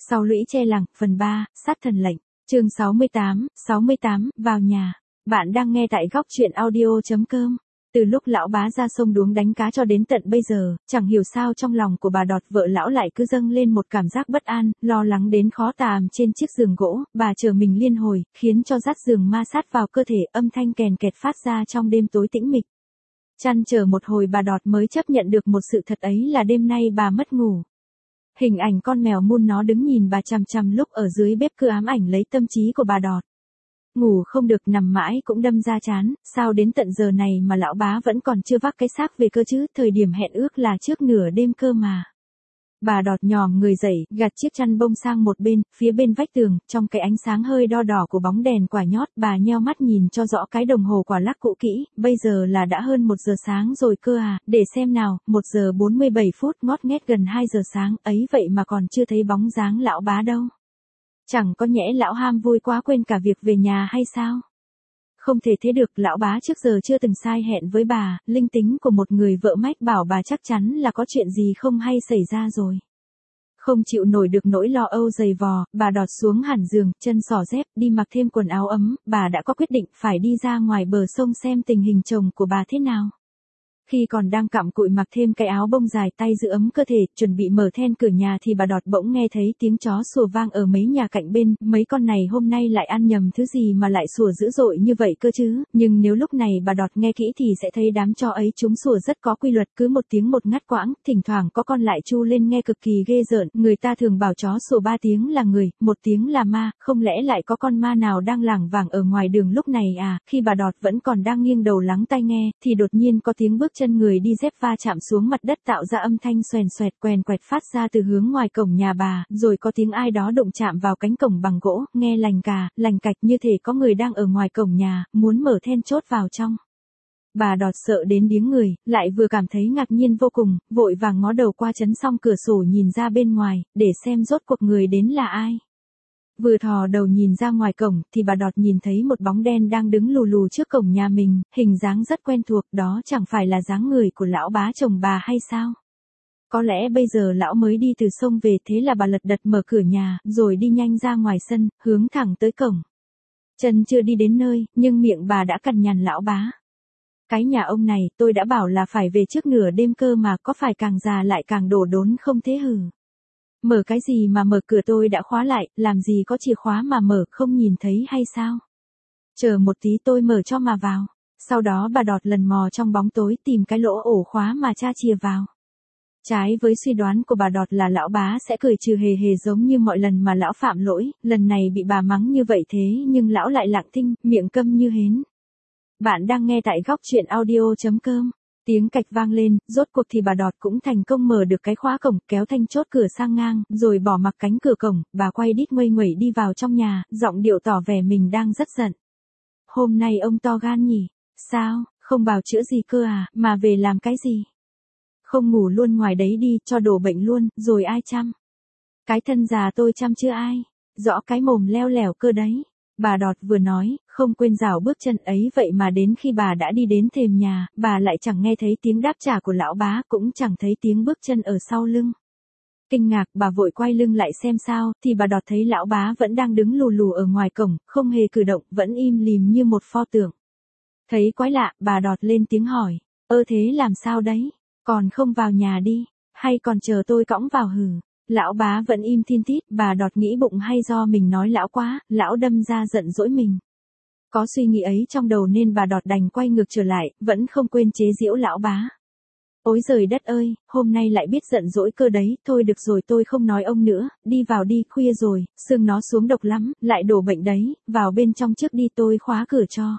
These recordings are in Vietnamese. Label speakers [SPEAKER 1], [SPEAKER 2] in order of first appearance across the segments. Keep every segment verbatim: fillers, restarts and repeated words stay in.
[SPEAKER 1] Sau lũy che làng, phần ba, sát thần lệnh, chương sáu mươi tám, sáu mươi tám, vào nhà. Bạn đang nghe tại góc truyện audio.com. Từ lúc lão bá ra sông đuống đánh cá cho đến tận bây giờ, chẳng hiểu sao trong lòng của bà Đọt vợ lão lại cứ dâng lên một cảm giác bất an, lo lắng đến khó tàm trên chiếc giường gỗ, bà chờ mình liên hồi, khiến cho dát giường ma sát vào cơ thể, âm thanh kèn kẹt phát ra trong đêm tối tĩnh mịch. Chăn chờ một hồi bà Đọt mới chấp nhận được một sự thật ấy là đêm nay bà mất ngủ. Hình ảnh con mèo mun nó đứng nhìn bà chằm chằm lúc ở dưới bếp cứ ám ảnh lấy tâm trí của bà Đọt. Ngủ không được nằm mãi cũng đâm ra chán, sao đến tận giờ này mà lão bá vẫn còn chưa vác cái xác về cơ chứ, thời điểm hẹn ước là trước nửa đêm cơ mà. Bà Đọt nhòm người dậy, gạt chiếc chăn bông sang một bên, phía bên vách tường, trong cái ánh sáng hơi đo đỏ của bóng đèn quả nhót, bà nheo mắt nhìn cho rõ cái đồng hồ quả lắc cũ kỹ, bây giờ là đã hơn một giờ sáng rồi cơ à, để xem nào, một giờ bốn mươi bảy phút, ngót nghét gần hai giờ sáng, ấy vậy mà còn chưa thấy bóng dáng lão bá đâu. Chẳng có nhẽ lão ham vui quá quên cả việc về nhà hay sao? Không thể thế được, lão bá trước giờ chưa từng sai hẹn với bà, linh tính của một người vợ mách bảo bà chắc chắn là có chuyện gì không hay xảy ra rồi. Không chịu nổi được nỗi lo âu dày vò, bà Đọt xuống hẳn giường, chân xỏ dép, đi mặc thêm quần áo ấm, bà đã có quyết định phải đi ra ngoài bờ sông xem tình hình chồng của bà thế nào. Khi còn đang cặm cụi mặc thêm cái áo bông dài tay giữ ấm cơ thể, chuẩn bị mở then cửa nhà thì bà Đọt bỗng nghe thấy tiếng chó sủa vang ở mấy nhà cạnh bên, mấy con này hôm nay lại ăn nhầm thứ gì mà lại sủa dữ dội như vậy cơ chứ, nhưng nếu lúc này bà Đọt nghe kỹ thì sẽ thấy đám chó ấy chúng sủa rất có quy luật, cứ một tiếng một ngắt quãng, thỉnh thoảng có con lại chu lên nghe cực kỳ ghê rợn, người ta thường bảo chó sủa ba tiếng là người, một tiếng là ma, không lẽ lại có con ma nào đang lảng vảng ở ngoài đường lúc này à, khi bà Đọt vẫn còn đang nghiêng đầu lắng tai nghe, thì đột nhiên có tiếng bước chân người đi dép va chạm xuống mặt đất tạo ra âm thanh xoèn xoẹt quèn quẹt phát ra từ hướng ngoài cổng nhà bà, rồi có tiếng ai đó đụng chạm vào cánh cổng bằng gỗ, nghe lành cà, lành cạch như thể có người đang ở ngoài cổng nhà, muốn mở then chốt vào trong. Bà Đọt sợ đến điếng người, lại vừa cảm thấy ngạc nhiên vô cùng, vội vàng ngó đầu qua chấn song cửa sổ nhìn ra bên ngoài, để xem rốt cuộc người đến là ai. Vừa thò đầu nhìn ra ngoài cổng, thì bà Đọt nhìn thấy một bóng đen đang đứng lù lù trước cổng nhà mình, hình dáng rất quen thuộc, đó chẳng phải là dáng người của lão bá chồng bà hay sao? Có lẽ bây giờ lão mới đi từ sông về, thế là bà lật đật mở cửa nhà, rồi đi nhanh ra ngoài sân, hướng thẳng tới cổng. Chân chưa đi đến nơi, nhưng miệng bà đã cằn nhằn lão bá. Cái nhà ông này, tôi đã bảo là phải về trước nửa đêm cơ mà, có phải càng già lại càng đổ đốn không thế hử? Mở cái gì mà mở, cửa tôi đã khóa lại, làm gì có chìa khóa mà mở, không nhìn thấy hay sao? Chờ một tí tôi mở cho mà vào. Sau đó bà Đọt lần mò trong bóng tối tìm cái lỗ ổ khóa mà tra chìa vào. Trái với suy đoán của bà Đọt là lão bá sẽ cười trừ hề hề giống như mọi lần mà lão phạm lỗi, lần này bị bà mắng như vậy thế nhưng lão lại lặng thinh, miệng câm như hến. Bạn đang nghe tại góc truyện audio.com. Tiếng cạch vang lên, rốt cuộc thì bà Đọt cũng thành công mở được cái khóa cổng, kéo thanh chốt cửa sang ngang, rồi bỏ mặc cánh cửa cổng, bà quay đít nguây nguẩy đi vào trong nhà, giọng điệu tỏ vẻ mình đang rất giận. Hôm nay ông to gan nhỉ? Sao, không bào chữa gì cơ à, mà về làm cái gì? Không ngủ luôn ngoài đấy đi, cho đổ bệnh luôn, rồi ai chăm? Cái thân già tôi chăm chưa ai? Rõ cái mồm leo lẻo cơ đấy. Bà Đọt vừa nói, không quên rảo bước chân ấy, vậy mà đến khi bà đã đi đến thềm nhà, bà lại chẳng nghe thấy tiếng đáp trả của lão bá, cũng chẳng thấy tiếng bước chân ở sau lưng. Kinh ngạc, bà vội quay lưng lại xem sao, thì bà Đọt thấy lão bá vẫn đang đứng lù lù ở ngoài cổng, không hề cử động, vẫn im lìm như một pho tượng. Thấy quái lạ, bà Đọt lên tiếng hỏi, ơ thế làm sao đấy, còn không vào nhà đi, hay còn chờ tôi cõng vào hử? Lão bá vẫn im thin tít, bà Đọt nghĩ bụng hay do mình nói lão quá, lão đâm ra giận dỗi mình. Có suy nghĩ ấy trong đầu nên bà Đọt đành quay ngược trở lại, vẫn không quên chế giễu lão bá. Ôi giời đất ơi, hôm nay lại biết giận dỗi cơ đấy, thôi được rồi tôi không nói ông nữa, đi vào đi, khuya rồi, xương nó xuống độc lắm, lại đổ bệnh đấy, vào bên trong trước đi tôi khóa cửa cho.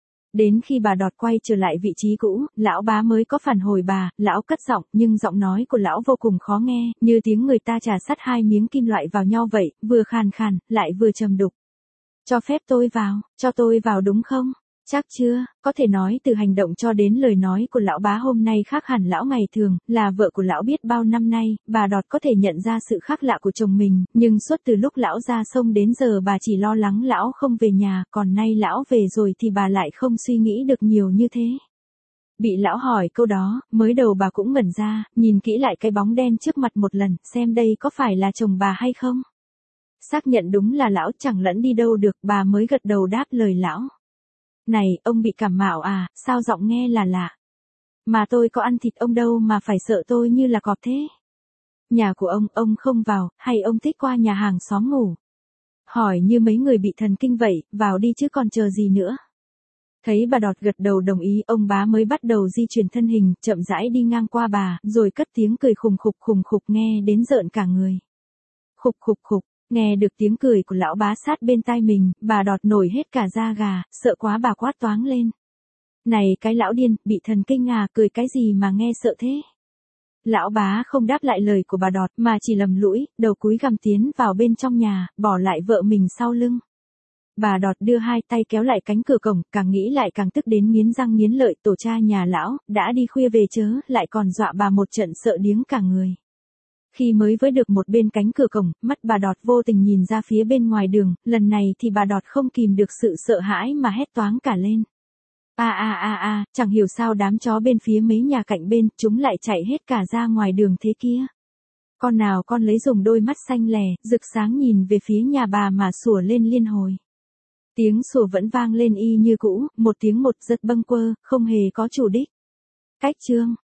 [SPEAKER 1] Đến khi bà Đọt quay trở lại vị trí cũ, lão bá mới có phản hồi bà, lão cất giọng, nhưng giọng nói của lão vô cùng khó nghe, như tiếng người ta chà sắt hai miếng kim loại vào nhau vậy, vừa khàn khàn, lại vừa trầm đục. Cho phép tôi vào, cho tôi vào đúng không? Chắc chưa, có thể nói từ hành động cho đến lời nói của lão bá hôm nay khác hẳn lão ngày thường, là vợ của lão biết bao năm nay, bà Đọt có thể nhận ra sự khác lạ của chồng mình, nhưng suốt từ lúc lão ra sông đến giờ bà chỉ lo lắng lão không về nhà, còn nay lão về rồi thì bà lại không suy nghĩ được nhiều như thế. Bị lão hỏi câu đó, mới đầu bà cũng ngẩn ra, nhìn kỹ lại cái bóng đen trước mặt một lần, xem đây có phải là chồng bà hay không. Xác nhận đúng là lão chẳng lẫn đi đâu được, bà mới gật đầu đáp lời lão. Này, ông bị cảm mạo à, sao giọng nghe là lạ. Mà tôi có ăn thịt ông đâu mà phải sợ tôi như là cọp thế. Nhà của ông, ông không vào, hay ông thích qua nhà hàng xóm ngủ? Hỏi như mấy người bị thần kinh vậy, vào đi chứ còn chờ gì nữa. Thấy bà Đọt gật đầu đồng ý, ông bá mới bắt đầu di chuyển thân hình, chậm rãi đi ngang qua bà, rồi cất tiếng cười khùng khục khùng khục nghe đến rợn cả người. Khục khục khục, nghe được tiếng cười của lão bá sát bên tai mình, bà Đọt nổi hết cả da gà, sợ quá bà quát toáng lên. Này cái lão điên, bị thần kinh à, cười cái gì mà nghe sợ thế? Lão bá không đáp lại lời của bà Đọt mà chỉ lầm lũi, đầu cúi gằm tiến vào bên trong nhà, bỏ lại vợ mình sau lưng. Bà Đọt đưa hai tay kéo lại cánh cửa cổng, càng nghĩ lại càng tức đến nghiến răng nghiến lợi, tổ cha nhà lão, đã đi khuya về chớ, lại còn dọa bà một trận sợ điếng cả người. Khi mới với được một bên cánh cửa cổng, mắt bà Đọt vô tình nhìn ra phía bên ngoài đường, lần này thì bà Đọt không kìm được sự sợ hãi mà hét toáng cả lên. A a a a, chẳng hiểu sao đám chó bên phía mấy nhà cạnh bên, chúng lại chạy hết cả ra ngoài đường thế kia. Con nào con lấy dùng đôi mắt xanh lè, rực sáng nhìn về phía nhà bà mà sủa lên liên hồi. Tiếng sủa vẫn vang lên y như cũ, một tiếng một rất bâng quơ, không hề có chủ đích. Cách chương